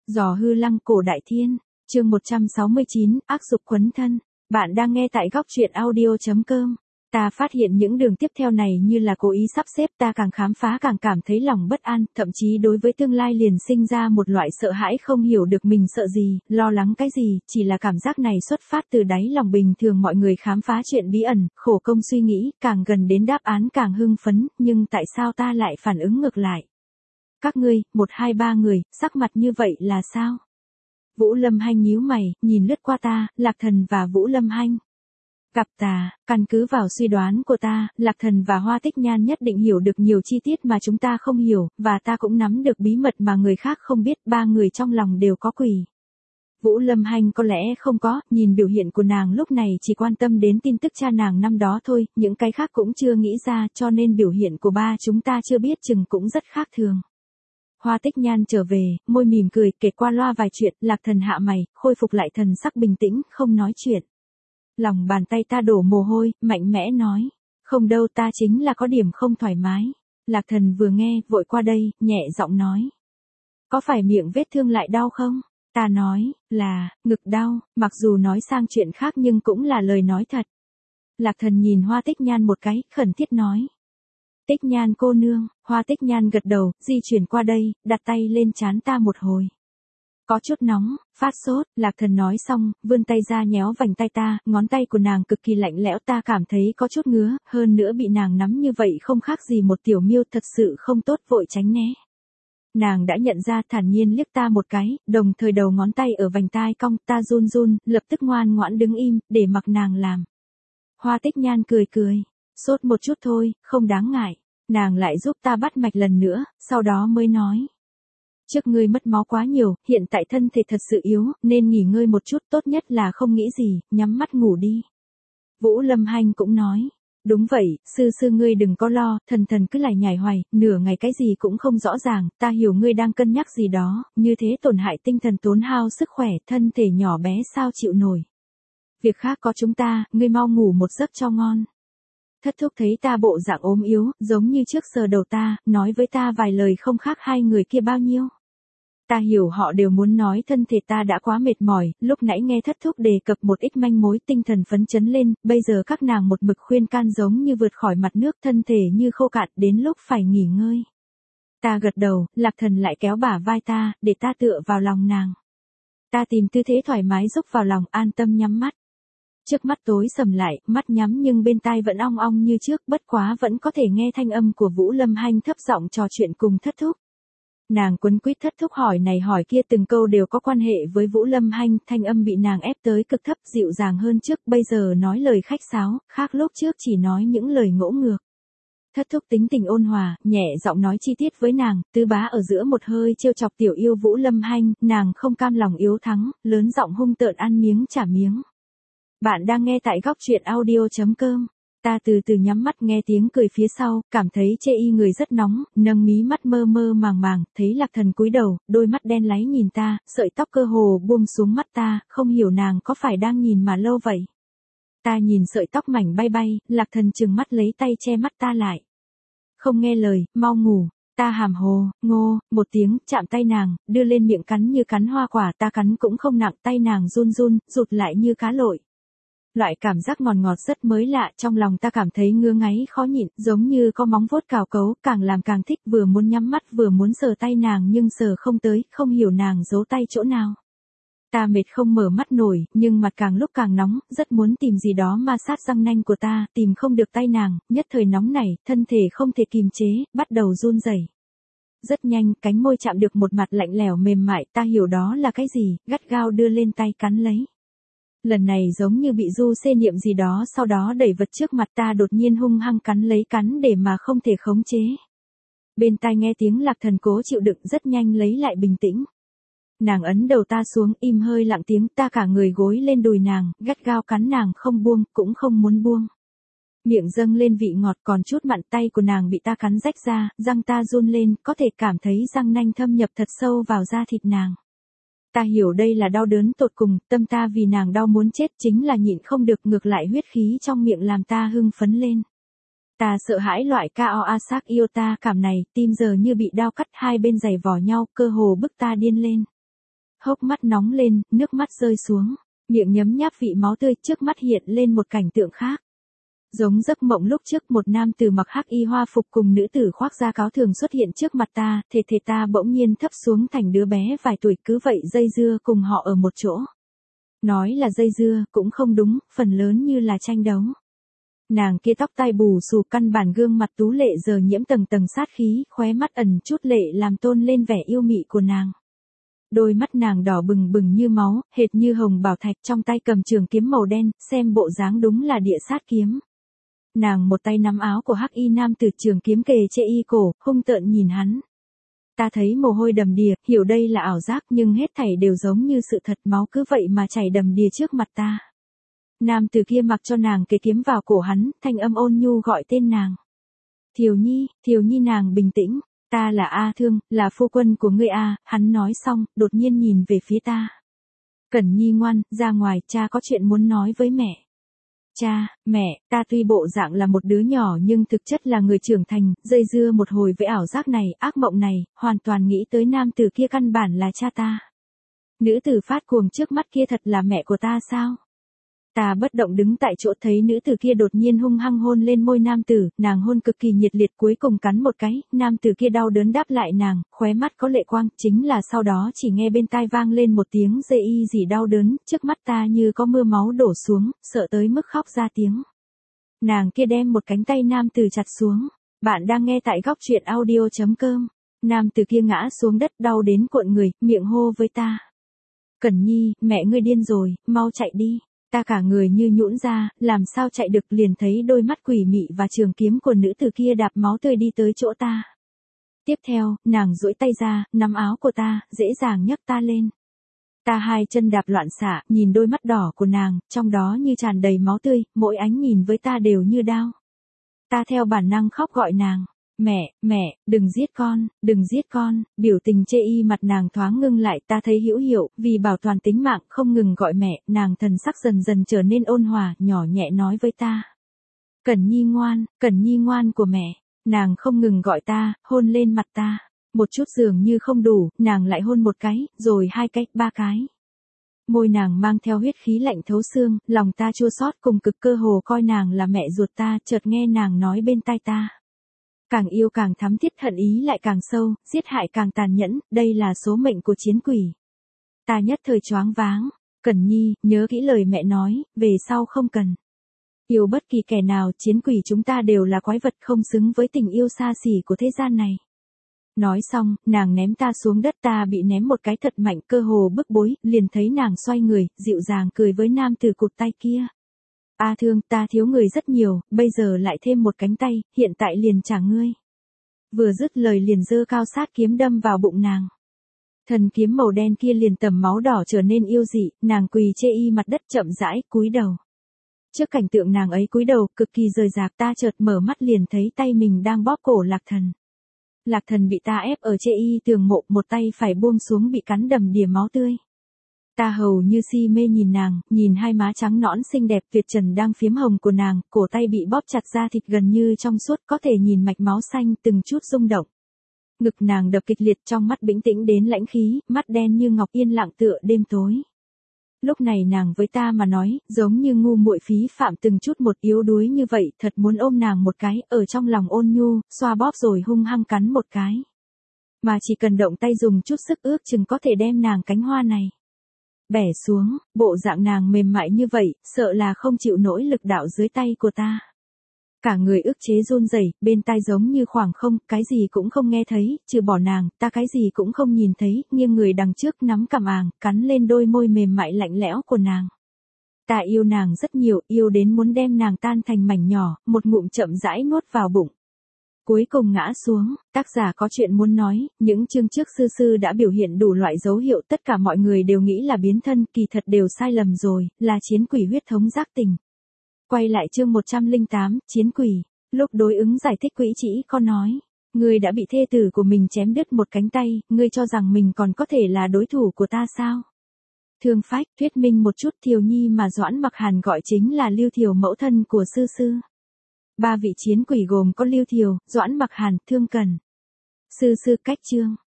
Giò hư lăng cổ đại thiên, chương 169, ác dục quấn thân. Bạn đang nghe tại góc truyện audio.com. Ta phát hiện những đường tiếp theo này như là cố ý sắp xếp, ta càng khám phá càng cảm thấy lòng bất an, thậm chí đối với tương lai liền sinh ra một loại sợ hãi không hiểu được mình sợ gì, lo lắng cái gì, chỉ là cảm giác này xuất phát từ đáy lòng bình thường mọi người khám phá chuyện bí ẩn, khổ công suy nghĩ, càng gần đến đáp án càng hưng phấn, nhưng tại sao ta lại phản ứng ngược lại? Các ngươi, 1 2 3 người, sắc mặt như vậy là sao? Vũ Lâm Hanh nhíu mày, nhìn lướt qua ta, Lạc Thần và Vũ Lâm Hanh. Gặp ta, căn cứ vào suy đoán của ta, Lạc Thần và Hoa Tích Nhan nhất định hiểu được nhiều chi tiết mà chúng ta không hiểu, và ta cũng nắm được bí mật mà người khác không biết, 3 người trong lòng đều có quỷ. Vũ Lâm Hanh có lẽ không có, nhìn biểu hiện của nàng lúc này chỉ quan tâm đến tin tức cha nàng năm đó thôi, những cái khác cũng chưa nghĩ ra, cho nên biểu hiện của ba chúng ta chưa biết chừng cũng rất khác thường. Hoa Tích Nhan trở về, môi mỉm cười, kể qua loa vài chuyện, Lạc Thần hạ mày, khôi phục lại thần sắc bình tĩnh, không nói chuyện. Lòng bàn tay ta đổ mồ hôi, mạnh mẽ nói. Không đâu, ta chính là có điểm không thoải mái. Lạc Thần vừa nghe, vội qua đây, nhẹ giọng nói. Có phải miệng vết thương lại đau không? Ta nói, là, ngực đau, mặc dù nói sang chuyện khác nhưng cũng là lời nói thật. Lạc Thần nhìn Hoa Tích Nhan một cái, khẩn thiết nói. Tích Nhan cô nương, Hoa Tích Nhan gật đầu, di chuyển qua đây, đặt tay lên trán ta một hồi. Có chút nóng, phát sốt, Lạc Thần nói xong, vươn tay ra nhéo vành tay ta, ngón tay của nàng cực kỳ lạnh lẽo, ta cảm thấy có chút ngứa, hơn nữa bị nàng nắm như vậy không khác gì một tiểu miêu, thật sự không tốt, vội tránh né. Nàng đã nhận ra, thản nhiên liếc ta một cái, đồng thời đầu ngón tay ở vành tai cong, ta run run, lập tức ngoan ngoãn đứng im, để mặc nàng làm. Hoa Tích Nhan cười cười, sốt một chút thôi, không đáng ngại. Nàng lại giúp ta bắt mạch lần nữa, sau đó mới nói. Trước ngươi mất máu quá nhiều, hiện tại thân thể thật sự yếu, nên nghỉ ngơi một chút, tốt nhất là không nghĩ gì, nhắm mắt ngủ đi. Vũ Lâm Hanh cũng nói. Đúng vậy, sư ngươi đừng có lo, thần cứ lải nhải hoài, nửa ngày cái gì cũng không rõ ràng, ta hiểu ngươi đang cân nhắc gì đó, như thế tổn hại tinh thần tốn hao sức khỏe, thân thể nhỏ bé sao chịu nổi. Việc khác có chúng ta, ngươi mau ngủ một giấc cho ngon. Thất thúc thấy ta bộ dạng ốm yếu, giống như trước sờ đầu ta, nói với ta vài lời không khác hai người kia bao nhiêu. Ta hiểu họ đều muốn nói thân thể ta đã quá mệt mỏi, lúc nãy nghe thất thúc đề cập một ít manh mối, tinh thần phấn chấn lên, bây giờ các nàng một mực khuyên can giống như vượt khỏi mặt nước, thân thể như khô cạn, đến lúc phải nghỉ ngơi. Ta gật đầu, Lạc Thần lại kéo bả vai ta, để ta tựa vào lòng nàng. Ta tìm tư thế thoải mái rúc vào lòng, an tâm nhắm mắt. Trước mắt tối sầm lại, mắt nhắm nhưng bên tai vẫn ong ong như trước, bất quá vẫn có thể nghe thanh âm của Vũ Lâm Hanh thấp giọng trò chuyện cùng thất thúc. Nàng quấn quýt thất thúc hỏi này hỏi kia, từng câu đều có quan hệ với Vũ Lâm Hanh, thanh âm bị nàng ép tới cực thấp, dịu dàng hơn trước, bây giờ nói lời khách sáo, khác lúc trước chỉ nói những lời ngỗ ngược. Thất thúc tính tình ôn hòa, nhẹ giọng nói chi tiết với nàng, tứ bá ở giữa một hơi trêu chọc tiểu yêu Vũ Lâm Hanh, nàng không cam lòng yếu thắng, lớn giọng hung tợn ăn miếng trả miếng. Bạn đang nghe tại góc truyện audio.com. Ta từ từ nhắm mắt nghe tiếng cười phía sau, cảm thấy chê y người rất nóng, nâng mí mắt mơ mơ màng màng, thấy Lạc Thần cúi đầu, đôi mắt đen láy nhìn ta, sợi tóc cơ hồ buông xuống mắt ta, không hiểu nàng có phải đang nhìn mà lâu vậy. Ta nhìn sợi tóc mảnh bay bay, Lạc Thần trừng mắt lấy tay che mắt ta lại. Không nghe lời, mau ngủ. Ta hàm hồ, ngô, một tiếng, chạm tay nàng, đưa lên miệng cắn như cắn hoa quả, ta cắn cũng không nặng, tay nàng run run, rụt lại như cá lội. Loại cảm giác ngọt ngọt rất mới lạ, trong lòng ta cảm thấy ngứa ngáy khó nhịn, giống như có móng vuốt cào cấu, càng làm càng thích, vừa muốn nhắm mắt vừa muốn sờ tay nàng nhưng sờ không tới, không hiểu nàng giấu tay chỗ nào. Ta mệt không mở mắt nổi, nhưng mặt càng lúc càng nóng, rất muốn tìm gì đó ma sát răng nanh của ta, tìm không được tay nàng, nhất thời nóng nảy, thân thể không thể kìm chế, bắt đầu run rẩy. Rất nhanh, cánh môi chạm được một mặt lạnh lẽo mềm mại, ta hiểu đó là cái gì, gắt gao đưa lên tay cắn lấy. Lần này giống như bị du xê niệm gì đó, sau đó đẩy vật trước mặt ta đột nhiên hung hăng cắn lấy, cắn để mà không thể khống chế. Bên tai nghe tiếng Lạc Thần cố chịu đựng, rất nhanh lấy lại bình tĩnh. Nàng ấn đầu ta xuống, im hơi lặng tiếng, ta cả người gối lên đùi nàng, gắt gao cắn nàng không buông, cũng không muốn buông. Miệng dâng lên vị ngọt, còn chút mặn, tay của nàng bị ta cắn rách ra, răng ta run lên, có thể cảm thấy răng nanh thâm nhập thật sâu vào da thịt nàng. Ta hiểu đây là đau đớn tột cùng, tâm ta vì nàng đau muốn chết, chính là nhịn không được, ngược lại huyết khí trong miệng làm ta hưng phấn lên. Ta sợ hãi loại cao asak yêu ta cảm này, tim giờ như bị đao cắt, hai bên giày vò nhau, cơ hồ bức ta điên lên. hốc mắt nóng lên, nước mắt rơi xuống, miệng nhấm nháp vị máu tươi, trước mắt hiện lên một cảnh tượng khác. Giống giấc mộng lúc trước, một nam tử mặc hắc y hoa phục cùng nữ tử khoác da cáo thường xuất hiện trước mặt ta, thể ta bỗng nhiên thấp xuống thành đứa bé vài tuổi, cứ vậy dây dưa cùng họ ở một chỗ. Nói là dây dưa, cũng không đúng, phần lớn như là tranh đấu. Nàng kia tóc tai bù xù, căn bản gương mặt tú lệ giờ nhiễm tầng tầng sát khí, khóe mắt ẩn chút lệ làm tôn lên vẻ yêu mị của nàng. Đôi mắt nàng đỏ bừng bừng như máu, hệt như hồng bảo thạch, trong tay cầm trường kiếm màu đen, xem bộ dáng đúng là địa sát kiếm. Nàng một tay nắm áo của hắc y nam tử, trường kiếm kề trên y cổ, hung tợn nhìn hắn. Ta thấy mồ hôi đầm đìa, hiểu đây là ảo giác nhưng hết thảy đều giống như sự thật, máu cứ vậy mà chảy đầm đìa trước mặt ta. Nam tử kia mặc cho nàng kề kiếm vào cổ hắn, thanh âm ôn nhu gọi tên nàng. Thiều Nhi nàng bình tĩnh, ta là A Thương, là phu quân của ngươi A, hắn nói xong, đột nhiên nhìn về phía ta. Cẩn Nhi ngoan, ra ngoài, cha có chuyện muốn nói với mẹ. Cha, mẹ, ta tuy bộ dạng là một đứa nhỏ nhưng thực chất là người trưởng thành, dây dưa một hồi với ảo giác này, ác mộng này, hoàn toàn nghĩ tới nam tử kia căn bản là cha ta. Nữ tử phát cuồng trước mắt kia thật là mẹ của ta sao? Ta bất động đứng tại chỗ, thấy nữ tử kia đột nhiên hung hăng hôn lên môi nam tử, nàng hôn cực kỳ nhiệt liệt, cuối cùng cắn một cái, nam tử kia đau đớn đáp lại nàng, khóe mắt có lệ quang, chính là sau đó chỉ nghe bên tai vang lên một tiếng dê y gì đau đớn, trước mắt ta như có mưa máu đổ xuống, sợ tới mức khóc ra tiếng. Nàng kia đem một cánh tay nam tử chặt xuống. Bạn đang nghe tại góc truyện audio.com. Nam tử kia ngã xuống đất đau đến cuộn người, miệng hô với ta. Cẩn Nhi, mẹ ngươi điên rồi, mau chạy đi. Ta cả người như nhũn ra, làm sao chạy được, liền thấy đôi mắt quỷ mị và trường kiếm của nữ tử kia đạp máu tươi đi tới chỗ ta. Tiếp theo, nàng duỗi tay ra, nắm áo của ta, dễ dàng nhấc ta lên. Ta hai chân đạp loạn xạ, nhìn đôi mắt đỏ của nàng, trong đó như tràn đầy máu tươi, mỗi ánh nhìn với ta đều như đao. Ta theo bản năng khóc gọi nàng. Mẹ, đừng giết con, biểu tình chê y mặt nàng thoáng ngưng lại, ta thấy hữu hiệu, vì bảo toàn tính mạng, không ngừng gọi mẹ, nàng thần sắc dần dần trở nên ôn hòa, nhỏ nhẹ nói với ta. Cẩn Nhi ngoan của mẹ, nàng không ngừng gọi ta, hôn lên mặt ta, một chút dường như không đủ, nàng lại hôn một cái, rồi hai cái, ba cái. Môi nàng mang theo huyết khí lạnh thấu xương, lòng ta chua xót cùng cực, cơ hồ coi nàng là mẹ ruột ta, chợt nghe nàng nói bên tai ta. Càng yêu càng thắm thiết, hận ý lại càng sâu, giết hại càng tàn nhẫn, đây là số mệnh của chiến quỷ. Ta nhất thời choáng váng. Cẩn Nhi, nhớ kỹ lời mẹ nói, về sau không cần yêu bất kỳ kẻ nào, chiến quỷ chúng ta đều là quái vật không xứng với tình yêu xa xỉ của thế gian này. Nói xong, nàng ném ta xuống đất, ta bị ném một cái thật mạnh, cơ hồ bức bối, liền thấy nàng xoay người, dịu dàng cười với nam tử cụt tay kia. A Thương, ta thiếu người rất nhiều, bây giờ lại thêm một cánh tay, hiện tại liền trả ngươi. Vừa dứt lời liền giơ cao sát kiếm đâm vào bụng nàng. Thần kiếm màu đen kia liền tầm máu đỏ trở nên yêu dị, nàng quỳ chê y mặt đất chậm rãi, cúi đầu. Trước cảnh tượng nàng ấy cúi đầu, cực kỳ rời rạc, ta chợt mở mắt liền thấy tay mình đang bóp cổ Lạc Thần. Lạc Thần bị ta ép ở chê y tường mộ, một tay phải buông xuống bị cắn đầm đìa máu tươi. Ta hầu như si mê nhìn nàng, nhìn hai má trắng nõn xinh đẹp tuyệt trần đang phiếm hồng của nàng, cổ tay bị bóp chặt ra thịt gần như trong suốt, có thể nhìn mạch máu xanh từng chút rung động. Ngực nàng đập kịch liệt, trong mắt bĩnh tĩnh đến lãnh khí, mắt đen như ngọc yên lặng tựa đêm tối. Lúc này nàng với ta mà nói, giống như ngu muội phí phạm từng chút một, yếu đuối như vậy, thật muốn ôm nàng một cái, ở trong lòng ôn nhu, xoa bóp rồi hung hăng cắn một cái. Mà chỉ cần động tay dùng chút sức ước chừng có thể đem nàng cánh hoa này bẻ xuống, bộ dạng nàng mềm mại như vậy, sợ là không chịu nổi lực đạo dưới tay của ta. Cả người ức chế run rẩy, bên tai giống như khoảng không, cái gì cũng không nghe thấy, trừ bỏ nàng, ta cái gì cũng không nhìn thấy, nghiêng người đằng trước nắm cằm àng, cắn lên đôi môi mềm mại lạnh lẽo của nàng. Ta yêu nàng rất nhiều, yêu đến muốn đem nàng tan thành mảnh nhỏ, một ngụm chậm rãi nuốt vào bụng. Cuối cùng ngã xuống, tác giả có chuyện muốn nói, những chương trước sư đã biểu hiện đủ loại dấu hiệu, tất cả mọi người đều nghĩ là biến thân, kỳ thật đều sai lầm rồi, là chiến quỷ huyết thống giác tình. Quay lại chương 108, chiến quỷ. Lúc đối ứng giải thích quỷ chỉ có nói, ngươi đã bị thê tử của mình chém đứt một cánh tay, ngươi cho rằng mình còn có thể là đối thủ của ta sao? Thương phách, thuyết minh một chút, Thiều Nhi mà Doãn Mặc Hàn gọi chính là Lưu Thiều, mẫu thân của sư. Ba vị chiến quỷ gồm có Lưu Thiều, Doãn Mặc Hàn, Thương Cần. Sư cách chương.